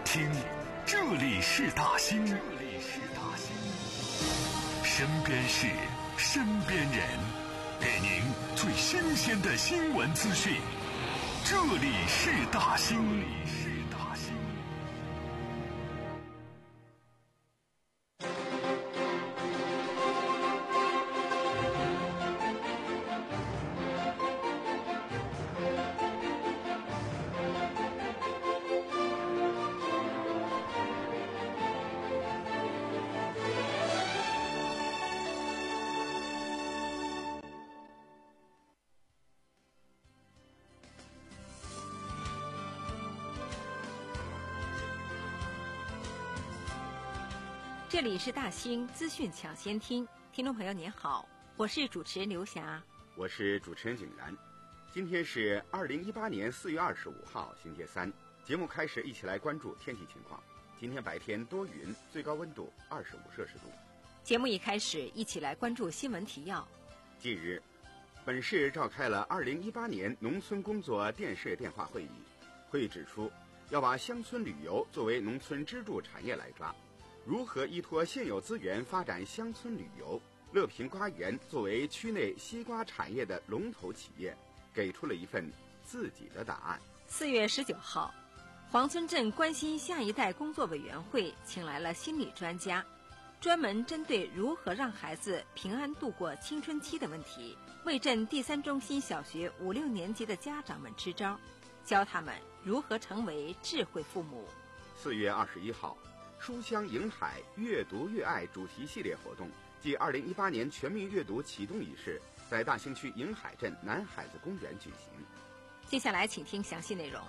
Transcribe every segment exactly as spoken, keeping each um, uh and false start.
听，这里是大兴，这里是大兴，身边事，身边人，给您最新鲜的新闻资讯。这里是大兴，这里是大兴。 这里是大兴资讯抢先听，听众朋友您好，我是主持人刘霞， 我是主持人景然。今天是二零一八年四月二十五号，星期三。节目开始，一起来关注天气情况。今天白天多云，最高温度二十五摄氏度。 节目一开始，一起来关注新闻提要。 近日，本市召开了二零一八年农村工作电视电话会议。会议指出，要把乡村旅游作为农村支柱产业来抓。如何依托现有资源发展乡村旅游？乐平瓜园作为区内西瓜产业的龙头企业，给出了一份自己的答案。 四月十九号，黄村镇关心下一代工作委员会请来了心理专家，专门针对如何让孩子平安度过青春期的问题，为镇第三中心小学五六年级的家长们支招，教他们如何成为智慧父母。 四月二十一号，书香迎海阅读阅爱主题系列活动暨二零一八年全民阅读启动仪式在大兴区迎海镇南海子公园举行。 接下来请听详细内容。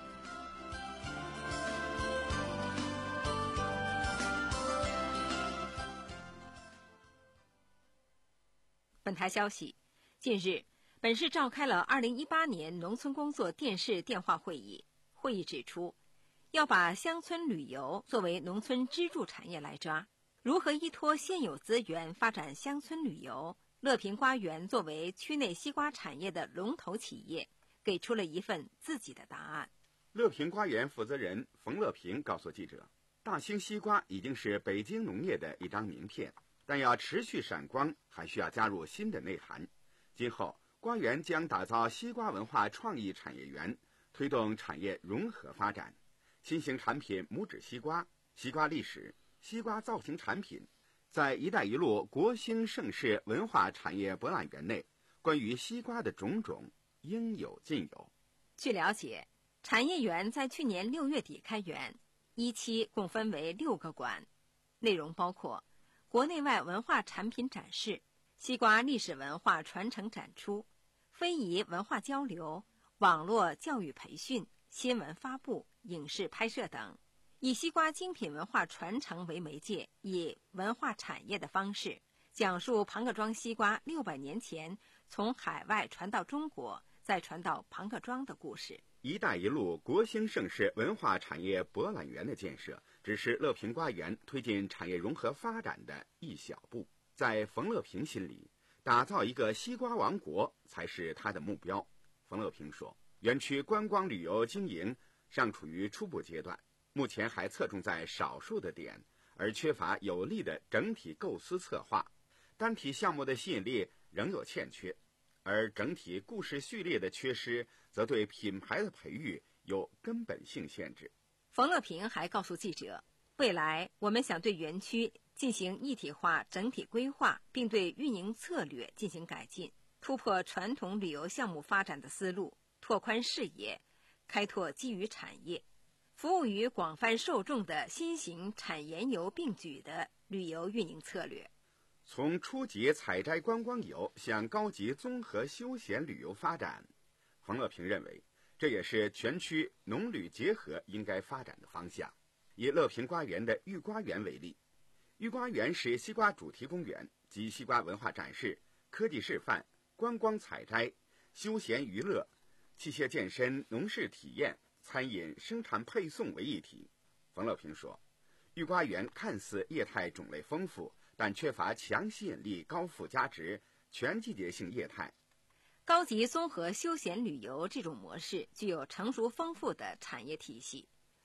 本台消息，近日本市召开了二零一八年农村工作电视电话会议。会议指出，要把乡村旅游作为农村支柱产业来抓，如何依托现有资源发展乡村旅游？乐平瓜园作为区内西瓜产业的龙头企业，给出了一份自己的答案。 乐平瓜园负责人冯乐平告诉记者，大兴西瓜已经是北京农业的一张名片，但要持续闪光，还需要加入新的内涵。今后，瓜园将打造西瓜文化创意产业园，推动产业融合发展。新型产品拇指西瓜、西瓜历史、西瓜造型产品，在“一带一路”国兴盛世文化产业博览园内，关于西瓜的种种应有尽有。 据了解，产业园在去年六月底开园，一期共分为六个馆，内容包括国内外文化产品展示、西瓜历史文化传承展出、非遗文化交流、网络教育培训、新闻发布、影视拍摄等，以西瓜精品文化传承为媒介，以文化产业的方式讲述庞各庄西瓜六百年前从海外传到中国，再传到庞各庄的故事。 一带一路国兴盛世文化产业博览园的建设，只是乐平瓜园推进产业融合发展的一小步。在冯乐平心里，打造一个西瓜王国才是他的目标。冯乐平说，园区观光旅游经营尚处于初步阶段，目前还侧重在少数的点，而缺乏有力的整体构思策划，单体项目的吸引力仍有欠缺，而整体故事序列的缺失，则对品牌的培育有根本性限制。 冯乐平还告诉记者，未来我们想对园区进行一体化整体规划，并对运营策略进行改进，突破传统旅游项目发展的思路，拓宽视野，开拓基于产业，服务于广泛受众的新型产研游并举的旅游运营策略。 从初级采摘观光游向高级综合休闲旅游发展，冯乐平认为，这也是全区农旅结合应该发展的方向。以乐平瓜园的玉瓜园为例，玉瓜园是西瓜主题公园，集西瓜文化展示、科技示范、观光采摘、休闲娱乐、器械健身、农事体验、餐饮生产配送为一体。冯乐平说，玉瓜园看似业态种类丰富，但缺乏强吸引力、高附加值、全季节性业态。 高级综合休闲旅游这种模式具有成熟丰富的产业体系，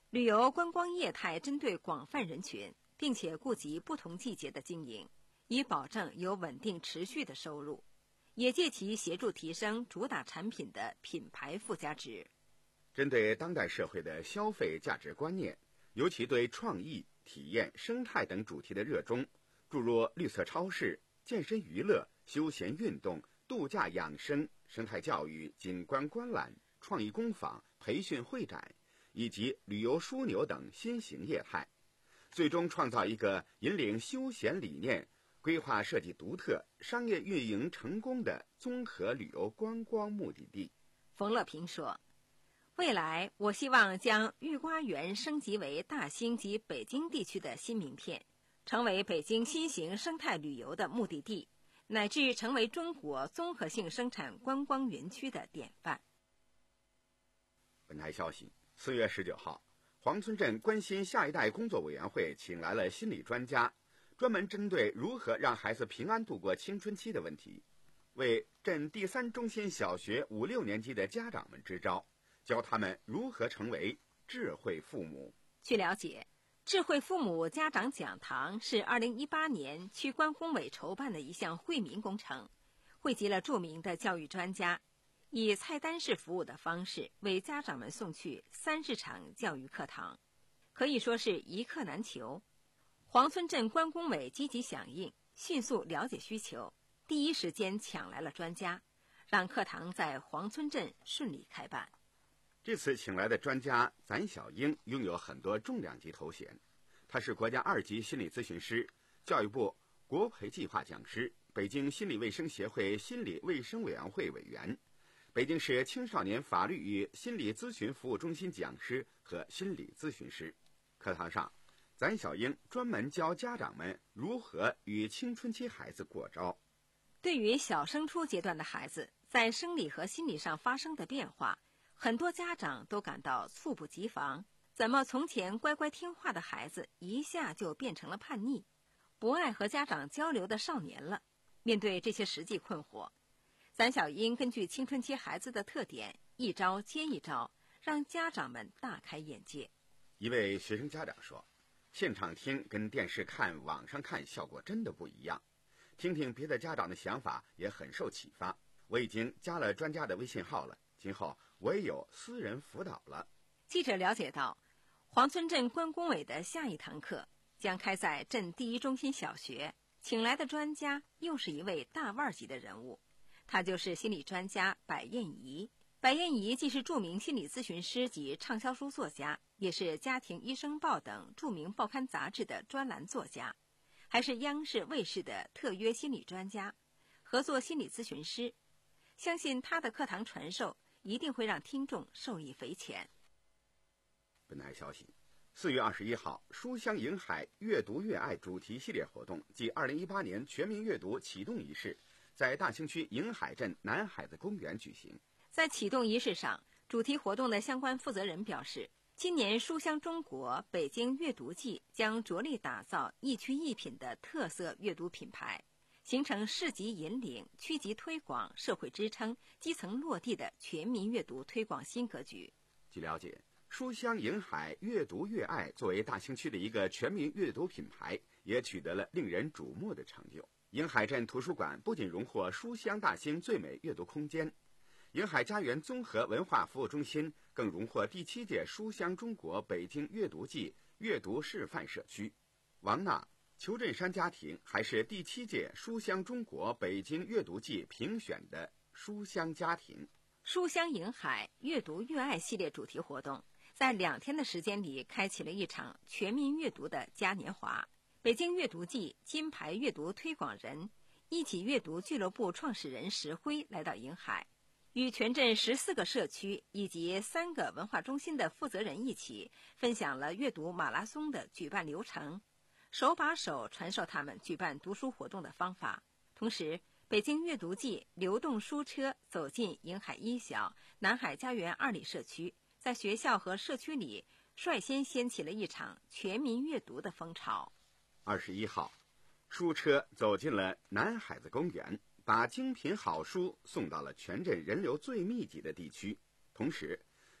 旅游观光业态针对广泛人群，并且顾及不同季节的经营，以保证有稳定持续的收入，也借其协助提升主打产品的品牌附加值。 针对当代社会的消费价值观念，尤其对创意、体验、生态等主题的热衷，注入绿色超市、健身娱乐、休闲运动、度假养生、生态教育、景观观览、创意工坊、培训会展以及旅游枢纽等新型业态，最终创造一个引领休闲理念、规划设计独特、商业运营成功的综合旅游观光目的地。 冯乐平说，未来我希望将御瓜园升级为大兴及北京地区的新名片，成为北京新型生态旅游的目的地，乃至成为中国综合性生产观光园区的典范。 本台消息，四月十九号，黄村镇关心下一代工作委员会请来了心理专家，专门针对如何让孩子平安度过青春期的问题，为镇第三中心小学五六年级的家长们支招，教他们如何成为智慧父母。 据了解，智慧父母家长讲堂是二零一八年区关工委筹办的一项惠民工程，汇集了著名的教育专家，以菜单式服务的方式为家长们送去三十场教育课堂，可以说是一课难求。黄村镇关工委积极响应，迅速了解需求，第一时间抢来了专家，让课堂在黄村镇顺利开办。 这次请来的专家翟小英拥有很多重量级头衔，他是国家二级心理咨询师、教育部国培计划讲师、北京心理卫生协会心理卫生委员会委员、北京市青少年法律与心理咨询服务中心讲师和心理咨询师。课堂上，翟小英专门教家长们如何与青春期孩子过招。 对于小升初阶段的孩子在生理和心理上发生的变化，很多家长都感到猝不及防，怎么从前乖乖听话的孩子一下就变成了叛逆、不爱和家长交流的少年了？面对这些实际困惑，翟小英根据青春期孩子的特点，一招接一招，让家长们大开眼界。 一位学生家长说，现场听跟电视看、网上看效果真的不一样，听听别的家长的想法也很受启发。我已经加了专家的微信号了，今后我也有私人辅导了。 记者了解到，黄村镇关工委的下一堂课将开在镇第一中心小学，请来的专家又是一位大腕级的人物，他就是心理专家白燕仪。白燕仪既是著名心理咨询师及畅销书作家，也是《家庭医生报》等著名报刊杂志的专栏作家，还是央视卫视的特约心理专家、合作心理咨询师。相信他的课堂传授一定会让听众受益匪浅。 本台消息，四月二十一号，书香迎海阅读阅爱主题系列活动暨二零一八年全民阅读启动仪式在大兴区迎海镇南海子公园举行。 在启动仪式上，主题活动的相关负责人表示，今年书香中国北京阅读季将着力打造一区一品的特色阅读品牌，形成市级引领、区级推广、社会支撑、基层落地的全民阅读推广新格局。 据了解，书香迎海阅读阅爱作为大兴区的一个全民阅读品牌，也取得了令人瞩目的成就。迎海镇图书馆不仅荣获书香大兴最美阅读空间，迎海家园综合文化服务中心更荣获第七届书香中国北京阅读季阅读示范社区。王娜、裘振山家庭还是第七届书香中国北京阅读季评选的书香家庭。 书香迎海阅读阅爱系列主题活动在两天的时间里开启了一场全民阅读的嘉年华。北京阅读季金牌阅读推广人、一起阅读俱乐部创始人石辉来到迎海，与全镇十四个社区以及三个文化中心的负责人一起分享了阅读马拉松的举办流程，手把手传授他们举办读书活动的方法。同时，北京阅读季流动书车走进迎海一小、南海家园二里社区，在学校和社区里率先掀起了一场全民阅读的风潮。 二十一号，书车走进了南海子公园，把精品好书送到了全镇人流最密集的地区。同时，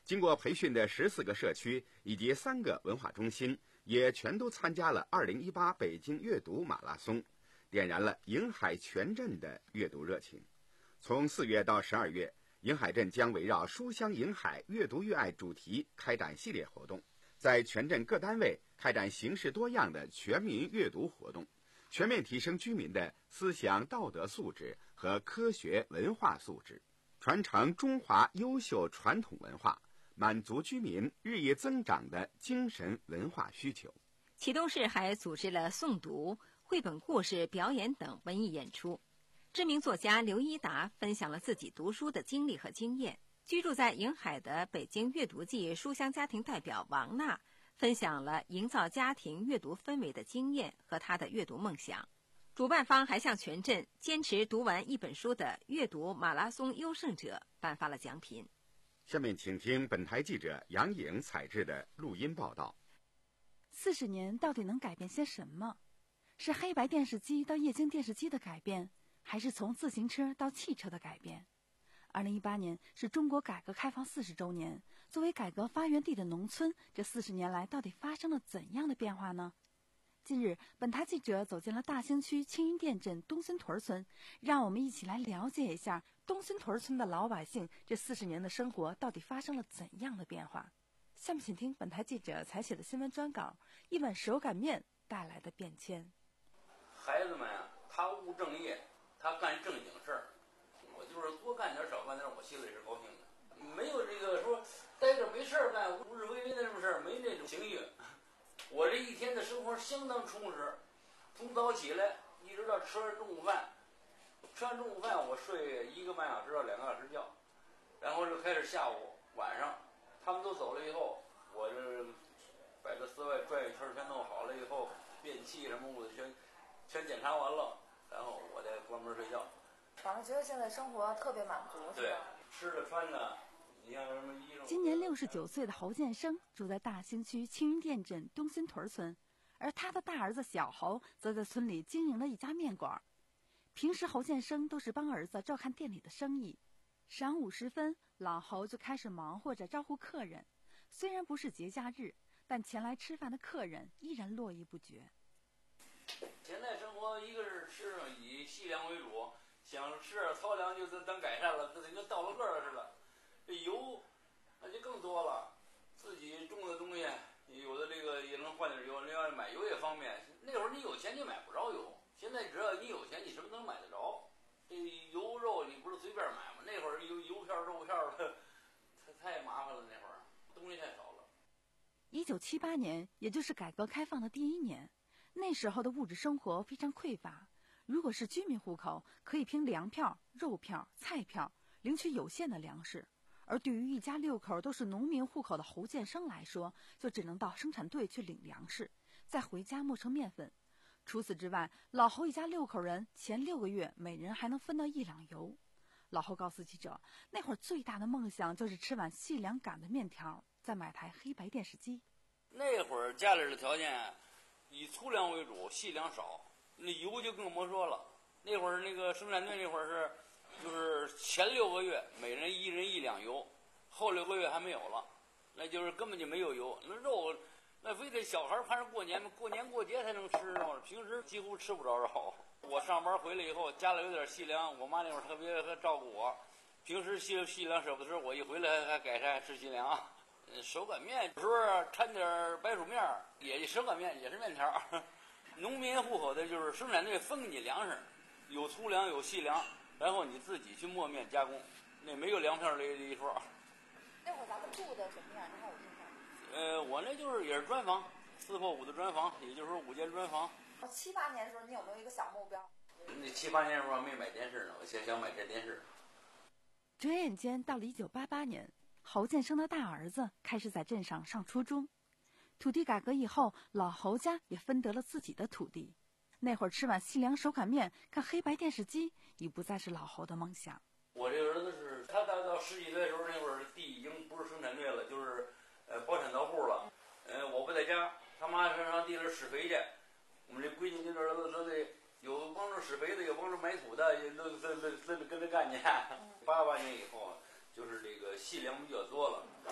经过培训的十四个社区以及三个文化中心也全都参加了二零一八北京阅读马拉松，点燃了迎海全镇的阅读热情。从四月到十二月，迎海镇将围绕书香迎海阅读阅爱主题开展系列活动，在全镇各单位开展形式多样的全民阅读活动，全面提升居民的思想道德素质和科学文化素质，传承中华优秀传统文化，满足居民日益增长的精神文化需求。 启东市还组织了诵读、绘本故事表演等文艺演出。知名作家刘一达分享了自己读书的经历和经验。居住在迎海的北京阅读季书香家庭代表王娜分享了营造家庭阅读氛围的经验和她的阅读梦想。主办方还向全镇坚持读完一本书的阅读马拉松优胜者颁发了奖品。 下面请听本台记者杨颖采制的录音报道。 四十年到底能改变些什么？是黑白电视机到液晶电视机的改变，还是从自行车到汽车的改变？二零一八年是中国改革开放四十周年，作为改革发源地的农村，这四十年来到底发生了怎样的变化呢？近日，本台记者走进了大兴区青云店镇东孙屯村，让我们一起来了解一下东孙屯村的老百姓这四十年的生活到底发生了怎样的变化。下面请听本台记者采写的新闻专稿：一碗手擀面带来的变迁。 孩子们啊，他务正业，他干正经事儿。我就是多干点少干点，我心里是高兴的。没有这个说待着没事儿干、无日为为的这种事儿，没那种情绪。我这一天的生活相当充实，从早起来一直到吃完中午饭，吃完中午饭我睡一个半小时到两个小时觉，然后就开始下午晚上，他们都走了以后，我这把这室外转一圈全弄好了以后，电器什么屋子全全检查完了，然后我再关门睡觉。 反正觉得现在生活特别满足，是对吧？， 吃的穿的，你像什么衣裳。 今年六十九岁的侯建生住在大兴区青云店镇东孙屯村，而他的大儿子小侯则在村里经营了一家面馆。平时侯建生都是帮儿子照看店里的生意，晌午时分，老侯就开始忙活着招呼客人。虽然不是节假日，但前来吃饭的客人依然络绎不绝。 现在生活一个是吃以细粮为主，想吃点糙粮就当改善了，这跟到了个儿似的。这油那就更多了，自己种的东西有的这个也能换点油，另外买油也方便。那会儿你有钱你买不着油，现在只要你有钱，你什么都能买得着。这油肉你不是随便买吗？那会儿油油片肉片的，太太麻烦了，那会儿东西太少了。 一九七八年，也就是改革开放的第一年，那时候的物质生活非常匮乏。如果是居民户口，可以凭粮票、肉票、菜票领取有限的粮食；而对于一家六口都是农民户口的侯建生来说，就只能到生产队去领粮食，再回家磨成面粉。除此之外，老侯一家六口人前六个月每人还能分到一两油。老侯告诉记者，那会儿最大的梦想就是吃碗细粮擀的面条，再买台黑白电视机。 那会儿家里的条件以粗粮为主，细粮少，那油就更莫说了。那会儿那个生产队那会儿是，就是前六个月每人一人一两油，后六个月还没有了，那就是根本就没有油。那肉，那非得小孩盼着过年过年过节才能吃肉，平时几乎吃不着肉。我上班回来以后，家里有点细粮，我妈那会儿特别照顾我，平时细细粮舍不得吃，我一回来还改善吃细粮。手擀面有时候掺点白薯面，也手擀面也是面条。农民户口的就是生产队分给你粮食，有粗粮有细粮，然后你自己去磨面加工，那没有粮票这一说。 那会儿咱们住的什么样？你还有印象吗？ 呃，我那就是也是砖房，四破五的砖房，也就是说五间砖房。 七八年的时候，你有没有一个小目标？ 那七八年的时候还没买电视呢，我想想买这电视。 转眼间到了一九八八年，侯建生的大儿子开始在镇上上初中。土地改革以后，老侯家也分得了自己的土地。那会儿吃碗细粮手擀面，看黑白电视机，已不再是老侯的梦想。 我这个儿子是他到到十几岁的时候，那会儿地已经不是生产队了，就是呃包产到户了。呃，我不在家，他妈上上地里施肥去。我们这闺女跟这儿子都得有帮着施肥的，有帮着埋土的，也都都都都跟着干去。八八年以后，就是这个细粮比较多了，这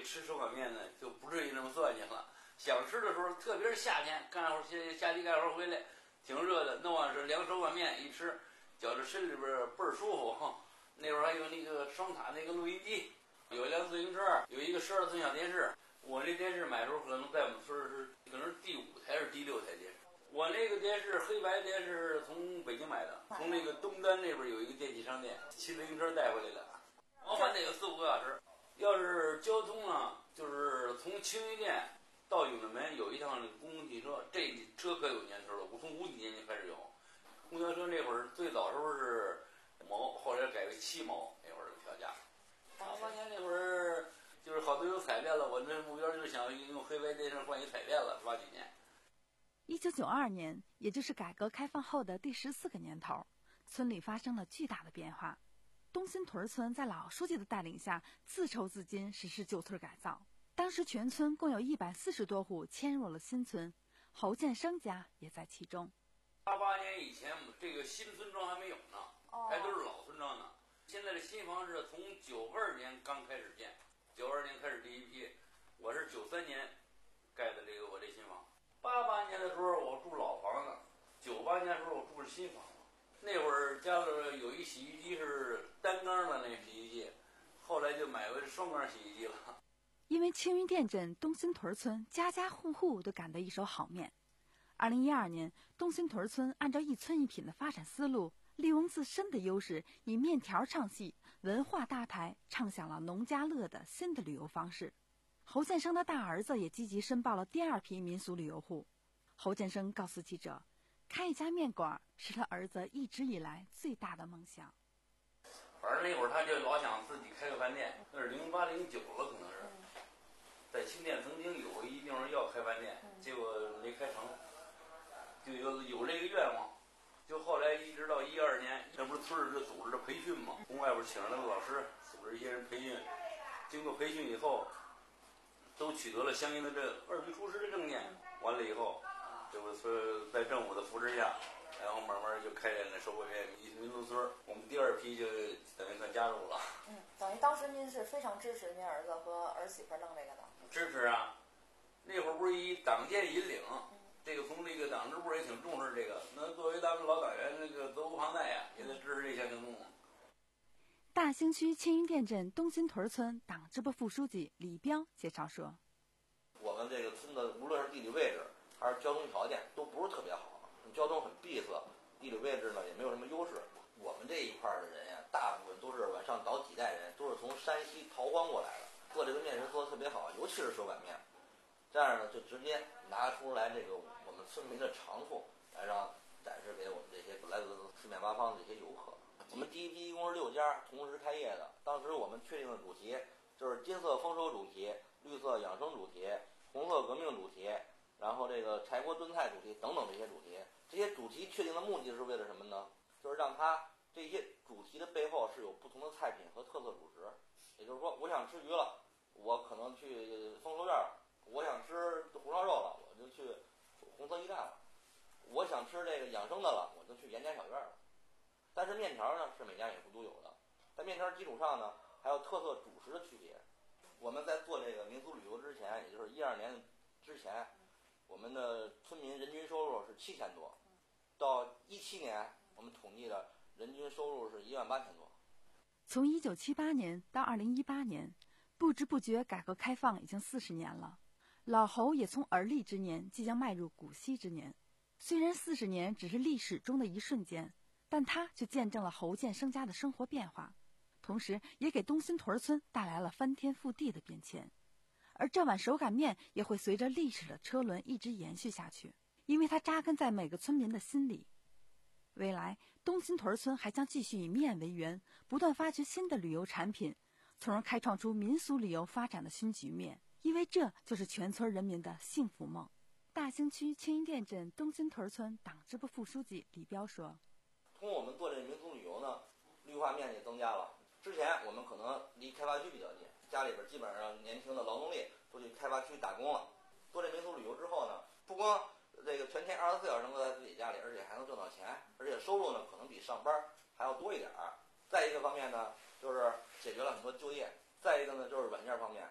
吃手擀面呢，就不至于那么算计了。想吃的时候，特别是夏天，干活下下地干活回来，挺热的，弄完是凉手擀面一吃，觉着身里边倍儿舒服。那会儿还有那个双塔那个录音机，有一辆自行车，有一个十二寸小电视。我那电视买的时候可能在我们村是可能是第五台是第六台电视。我那个电视黑白电视从北京买的，从那个东单那边有一个电器商店，骑自行车带回来的。往返得有四五个小时。要是交通呢，就是从青云店到永定门有一趟公共汽车，这车可有年头了，我从五几年就开始有。公交车那会儿最早时候是毛，后来改为七毛，那会儿的票价。八八年那会儿就是好多有彩电了，我那目标就是想用黑白电视换一彩电了。八几年， 一九九二年，也就是改革开放后的第十四个年头，村里发生了巨大的变化。东新屯村在老书记的带领下，自筹资金实施旧村改造。当时全村共有一百四十多户迁入了新村，侯建生家也在其中。 八八年以前，这个新村庄还没有呢，还都是老村庄呢。现在的新房是从九二年刚开始建，九二年开始第一批，我是九三年盖的这个我这新房。八八年的时候我住老房子，九八年的时候我住的新房子。那会儿家里有一洗衣机是单缸的那洗衣机，后来就买回双缸洗衣机了。 因为青云店镇东新屯村家家户户都赶得一手好面。二零一二年，东新屯村按照一村一品的发展思路，利用自身的优势，以面条唱戏、文化搭台，唱响了农家乐的新的旅游方式。侯建生的大儿子也积极申报了第二批民俗旅游户。侯建生告诉记者，开一家面馆是他儿子一直以来最大的梦想。 反正那会儿他就老想自己开个饭店，那是零八零九了，可能是。在青店曾经有一地方要开饭店，结果没开成，就有有这个愿望。就后来一直到一二年，那不是村儿就组织的培训嘛，从外边请来了老师，组织一些人培训。经过培训以后，都取得了相应的这二级厨师的证件。完了以后，这不是在政府的扶持下，然后慢慢就开展了收回民族村。我们第二批就等于算加入了。 嗯，等于当时您是非常支持您儿子和儿媳妇弄这个的。 支持啊，那会儿不是以党建引领，这个从这个党支部也挺重视这个。那作为咱们老党员，那个责无旁贷呀，也得支持这项行动。 大兴区青云店镇东新屯村党支部副书记李彪介绍说：“ 我们这个村子无论是地理位置还是交通条件都不是特别好，交通很闭塞，地理位置呢也没有什么优势。我们这一块的人呀，大部分都是往上倒几代人，都是从山西逃荒过来的。做这个面食做得特别好，尤其是手擀面，这样呢就直接拿出来这个我们村民的长处来让展示给我们这些来自四面八方的这些游客。我们第一批一共是六家同时开业的，当时我们确定的主题就是金色丰收主题、绿色养生主题、红色革命主题，然后这个柴锅炖菜主题等等这些主题。这些主题确定的目的是为了什么呢？就是让它这些主题的背后是有不同的菜品和特色主食。也就是说，我想吃鱼了，我可能去丰收院了；我想吃红烧肉了，我就去红色驿站了；我想吃这个养生的了，我就去严家小院了。但是面条呢是每家每户都有的，在面条基础上呢，还有特色主食的区别。我们在做这个民俗旅游之前，也就是一二年之前，我们的村民人均收入是七千多，到一七年我们统计的人均收入是一万八千多。 从一九七八年到二零一八年，不知不觉改革开放已经四十年了。老侯也从而立之年即将迈入古稀之年。虽然四十年只是历史中的一瞬间，但他却见证了侯建生家的生活变化，同时也给东新屯村带来了翻天覆地的变迁。而这碗手擀面也会随着历史的车轮一直延续下去，因为它扎根在每个村民的心里。未来，东新屯村还将继续以面为源，不断发掘新的旅游产品，从而开创出民俗旅游发展的新局面，因为这就是全村人民的幸福梦。大兴区青云店镇东新屯村党支部副书记李彪说：“ 通过我们做这个民俗旅游呢，绿化面积增加了。之前我们可能离开发区比较近，家里边基本上年轻的劳动力都去开发区打工了。做这民俗旅游之后呢，不光这个全天二十四小时都在自己家里，而且还能挣到钱，而且收入呢可能比上班还要多一点儿。再一个方面呢，就是解决了很多就业；再一个呢，就是软件方面，我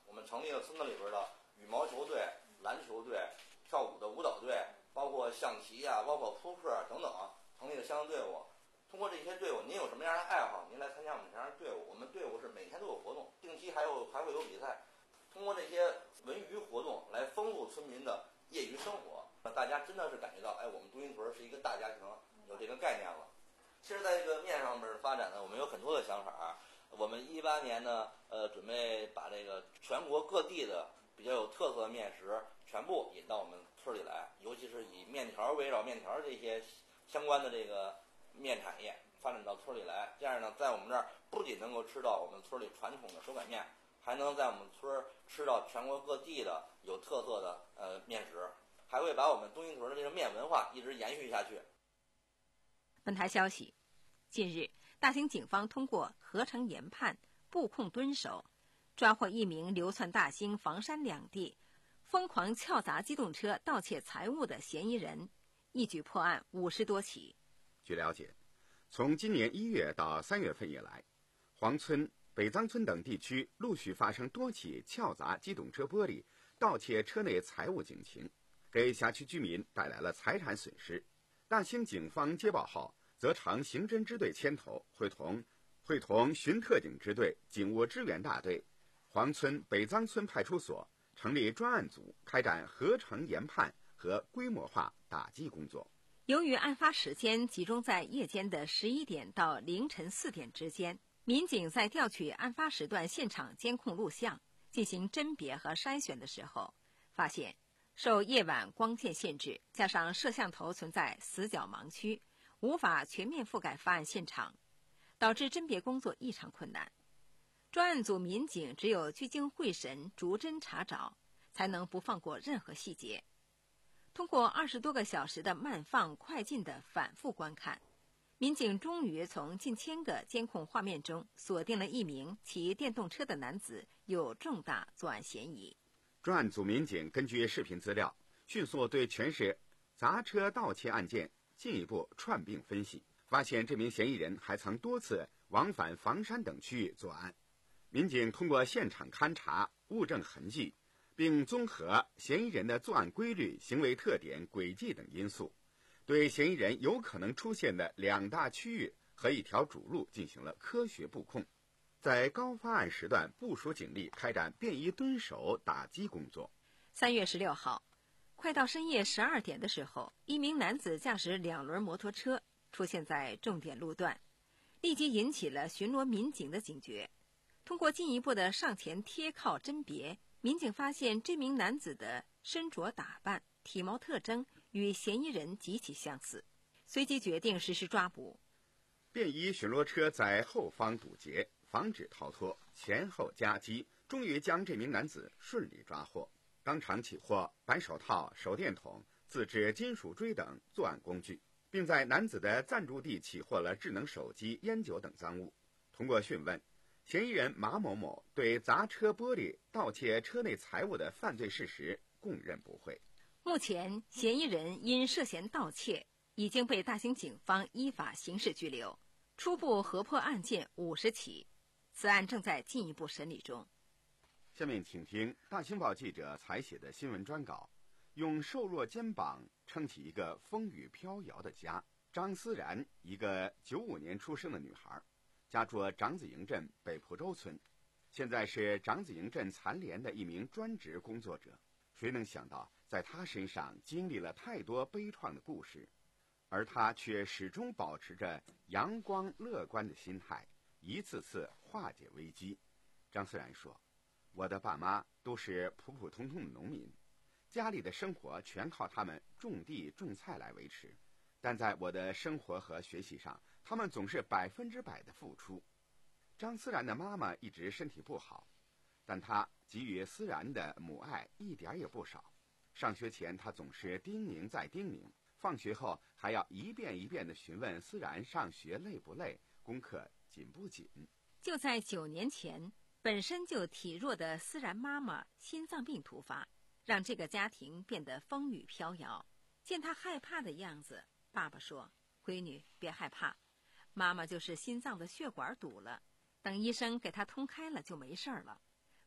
我们成立了村子里边的羽毛球队、篮球队、跳舞的舞蹈队，包括象棋啊，包括扑克等等，成立了相应队伍。通过这些队伍，您有什么样的爱好，您来参加我们这样的队伍。我们队伍是每天都有活动，定期还有还会有比赛。通过这些文娱活动来丰富村民的业余生活，大家真的是感觉到，哎，我们独行屯是一个大家庭，有这个概念了。其实，在这个面上面发展呢，我们有很多的想法。我们一八年呢，呃，准备把这个全国各地的比较有特色的面食全部引到我们村里来，尤其是以面条围绕面条这些相关的这个面产业发展到村里来。这样呢，在我们这儿不仅能够吃到我们村里传统的手擀面，还能在我们村吃到全国各地的有特色的呃面食，还会把我们东兴屯的这个面文化一直延续下去。 本台消息，近日，大兴警方通过合成研判、布控蹲守，抓获一名流窜大兴、房山两地、疯狂撬砸机动车、盗窃财物的嫌疑人，一举破案五十多起。 据了解，从今年一月到三月份以来，黄村、北藏村等地区陆续发生多起撬砸机动车玻璃、盗窃车内财物警情，给辖区居民带来了财产损失。大兴警方接报后，则常刑侦支队牵头，会同会同巡特警支队、警务支援大队、黄村、北藏村派出所成立专案组，开展合成研判和规模化打击工作。 由于案发时间集中在夜间的十一点到凌晨四点之间，民警在调取案发时段现场监控录像进行甄别和筛选的时候，发现受夜晚光线限制，加上摄像头存在死角盲区，无法全面覆盖发案现场，导致甄别工作异常困难。专案组民警只有聚精会神、逐帧查找，才能不放过任何细节。通过二十多个小时的慢放快进的反复观看，民警终于从近千个监控画面中锁定了一名骑电动车的男子有重大作案嫌疑。 专案组民警根据视频资料，迅速对全市砸车盗窃案件进一步串并分析，发现这名嫌疑人还曾多次往返房山等区域作案。民警通过现场勘查、物证痕迹，并综合嫌疑人的作案规律、行为特点、轨迹等因素，对嫌疑人有可能出现的两大区域和一条主路进行了科学布控，在高发案时段部署警力，开展便衣蹲守打击工作。 三月十六号，快到深夜十二点的时候，一名男子驾驶两轮摩托车出现在重点路段，立即引起了巡逻民警的警觉。通过进一步的上前贴靠甄别，民警发现这名男子的身着打扮、体貌特征与嫌疑人极其相似，随即决定实施抓捕。 便衣巡逻车在后方堵截，防止逃脱，前后夹击，终于将这名男子顺利抓获，当场起获白手套、手电筒、自制金属锥等作案工具，并在男子的暂住地起获了智能手机、烟酒等赃物。通过讯问，嫌疑人马某某对砸车玻璃、盗窃车内财物的犯罪事实供认不讳。 目前，嫌疑人因涉嫌盗窃已经被大兴警方依法刑事拘留，初步核破案件五十起，此案正在进一步审理中。 下面请听大兴报记者采写的新闻专稿，用瘦弱肩膀撑起一个风雨飘摇的家。张思然，一个九五年出生的女孩，家住长子营镇北蒲洲村，现在是长子营镇残联的一名专职工作者。谁能想到，在她身上经历了太多悲怆的故事，而她却始终保持着阳光乐观的心态，一次次化解危机。张思然说，我的爸妈都是普普通通的农民，家里的生活全靠他们种地种菜来维持，但在我的生活和学习上，他们总是百分之百的付出。张思然的妈妈一直身体不好，但她给予思然的母爱一点也不少。上学前，她总是叮咛再叮咛，放学后还要一遍一遍地询问思然上学累不累，功课紧不紧。 就在九年前，本身就体弱的思然妈妈心脏病突发，让这个家庭变得风雨飘摇。见她害怕的样子，爸爸说，闺女别害怕，妈妈就是心脏的血管堵了，等医生给她通开了就没事了。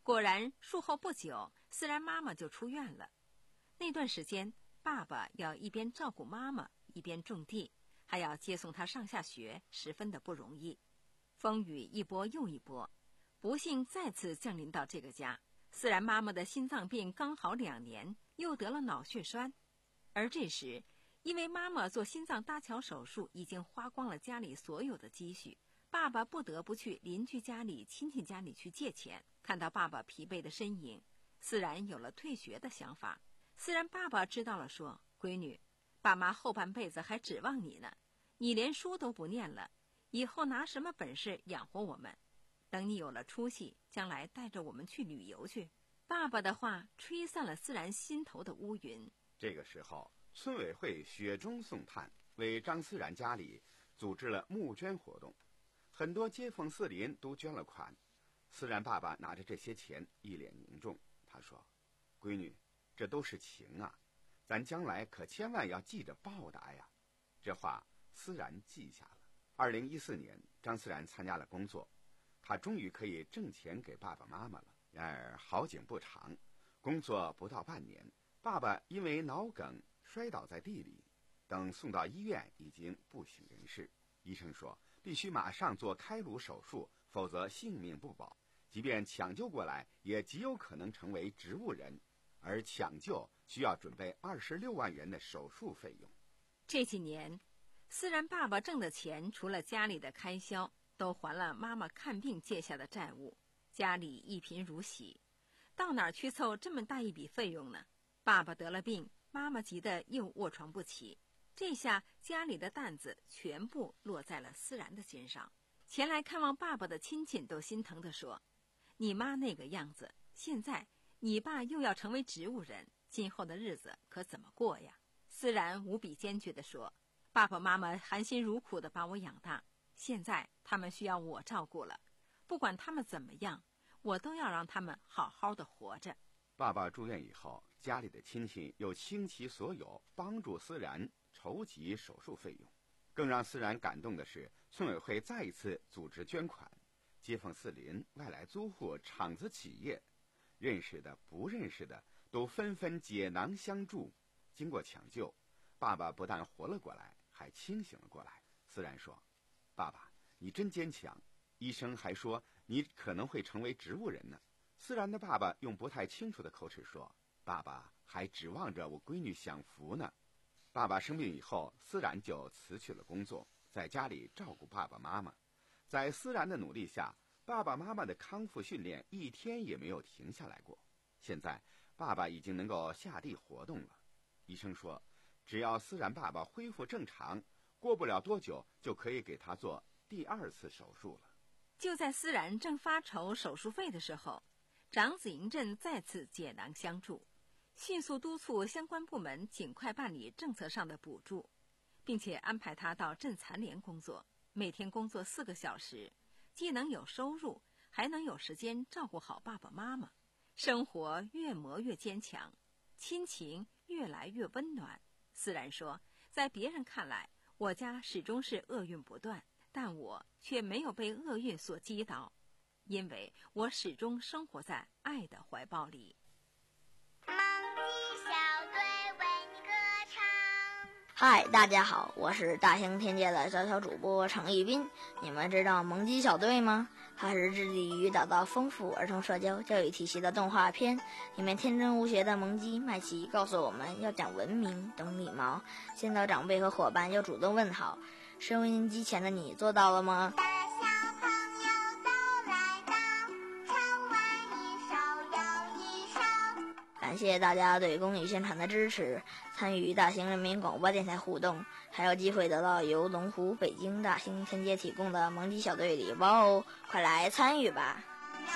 果然，术后不久，思然妈妈就出院了。那段时间，爸爸要一边照顾妈妈，一边种地，还要接送她上下学，十分的不容易。风雨一波又一波，不幸再次降临到这个家。思然妈妈的心脏病刚好两年，又得了脑血栓。而这时，因为妈妈做心脏搭桥手术已经花光了家里所有的积蓄，爸爸不得不去邻居家里、亲戚家里去借钱。看到爸爸疲惫的身影，思然有了退学的想法。思然爸爸知道了，说：“闺女，爸妈后半辈子还指望你呢，你连书都不念了，以后拿什么本事养活我们？等你有了出息，将来带着我们去旅游去。”爸爸的话吹散了思然心头的乌云。 这个时候，村委会雪中送炭，为张思然家里组织了募捐活动，很多街坊四邻都捐了款。思然爸爸拿着这些钱，一脸凝重。他说：“闺女，这都是情啊，咱将来可千万要记着报答呀。”这话思然记下了。二零一四年，张思然参加了工作，他终于可以挣钱给爸爸妈妈了。然而好景不长，工作不到半年，爸爸因为脑梗摔倒在地里，等送到医院已经不省人事。医生说必须马上做开颅手术，否则性命不保。即便抢救过来，也极有可能成为植物人，而抢救需要准备二十六万元的手术费用。 这几年，思然爸爸挣的钱，除了家里的开销，都还了妈妈看病借下的债务，家里一贫如洗，到哪儿去凑这么大一笔费用呢？爸爸得了病，妈妈急得又卧床不起，这下家里的担子全部落在了思然的肩上。前来看望爸爸的亲戚都心疼地说：“你妈那个样子，现在你爸又要成为植物人，今后的日子可怎么过呀？”思然无比坚决地说：“爸爸妈妈含辛茹苦地把我养大，现在他们需要我照顾了，不管他们怎么样，我都要让他们好好的活着。” 爸爸住院以后，家里的亲戚又倾其所有帮助思然筹集手术费用。更让思然感动的是，村委会再一次组织捐款，街坊四邻、外来租户、厂子企业，认识的不认识的都纷纷解囊相助。经过抢救，爸爸不但活了过来，还清醒了过来。思然说：“爸爸，你真坚强，医生还说你可能会成为植物人呢。”思然的爸爸用不太清楚的口齿说：“爸爸还指望着我闺女享福呢。”爸爸生病以后，思然就辞去了工作，在家里照顾爸爸妈妈。在思然的努力下，爸爸妈妈的康复训练一天也没有停下来过。现在爸爸已经能够下地活动了。医生说，只要思然爸爸恢复正常，过不了多久就可以给他做第二次手术了。 就在思然正发愁手术费的时候，长子营镇再次解囊相助，迅速督促相关部门尽快办理政策上的补助，并且安排他到镇残联工作，每天工作四个小时，既能有收入，还能有时间照顾好爸爸妈妈，生活越磨越坚强，亲情越来越温暖。思然说，在别人看来，我家始终是厄运不断，但我却没有被厄运所击倒，因为我始终生活在爱的怀抱里。 蒙鸡小队为你歌唱。 嗨，大家好，我是大兴天界的小小主播程一斌。你们知道萌鸡小队吗？它是致力于打造丰富儿童社交教育体系的动画片。里面天真无邪的萌鸡麦琪告诉我们要讲文明、懂礼貌，见到长辈和伙伴要主动问好。收音机前的你做到了吗？ 大小朋友都来到，唱完一首又一首。 感谢大家对公益宣传的支持，参与大兴人民广播电台互动，还有机会得到由龙湖北京大兴天街提供的萌鸡小队礼包哦！快来参与吧！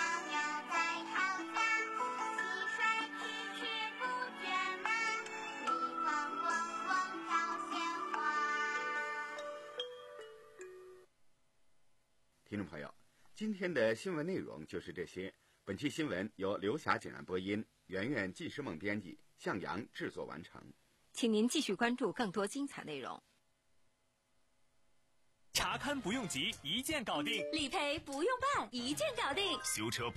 听众朋友，今天的新闻内容就是这些。本期新闻由刘霞简然播音，圆圆纪诗梦编辑，向阳制作完成。 请您继续关注更多精彩内容。 查勘不用急，一键搞定； 理赔不用办，一键搞定； 修车